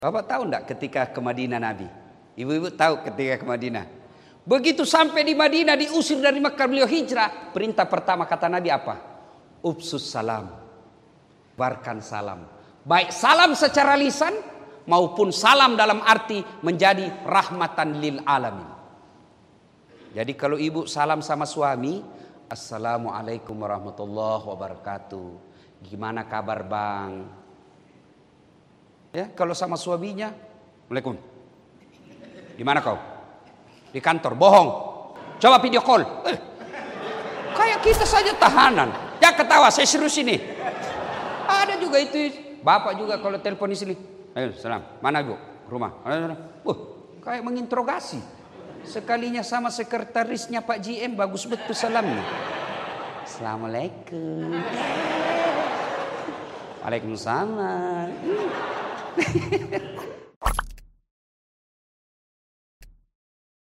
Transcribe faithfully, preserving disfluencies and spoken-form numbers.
Bapak tahu enggak ketika ke Madinah Nabi? Ibu-ibu tahu ketika ke Madinah. Begitu sampai di Madinah, diusir dari Mekah, beliau hijrah. Perintah pertama kata Nabi apa? Ubsus salam. Barkan salam. Baik salam secara lisan maupun salam dalam arti menjadi rahmatan lil alamin. Jadi kalau ibu salam sama suami, assalamualaikum warahmatullahi wabarakatuh. Gimana kabar bang? Ya, kalau sama suaminya, Waalaikum. Di mana kau? Di kantor. Bohong. Coba video call. Eh, kayak kita saja tahanan. Ya ketawa, saya serius ini. Ada juga itu. Bapak juga kalau telepon di sini. Ayo, salam. Mana ibu? Rumah. Uh, kayak menginterogasi. Sekalinya sama sekretarisnya Pak G M, bagus betul salamnya. Assalamualaikum. Waalaikumsalam.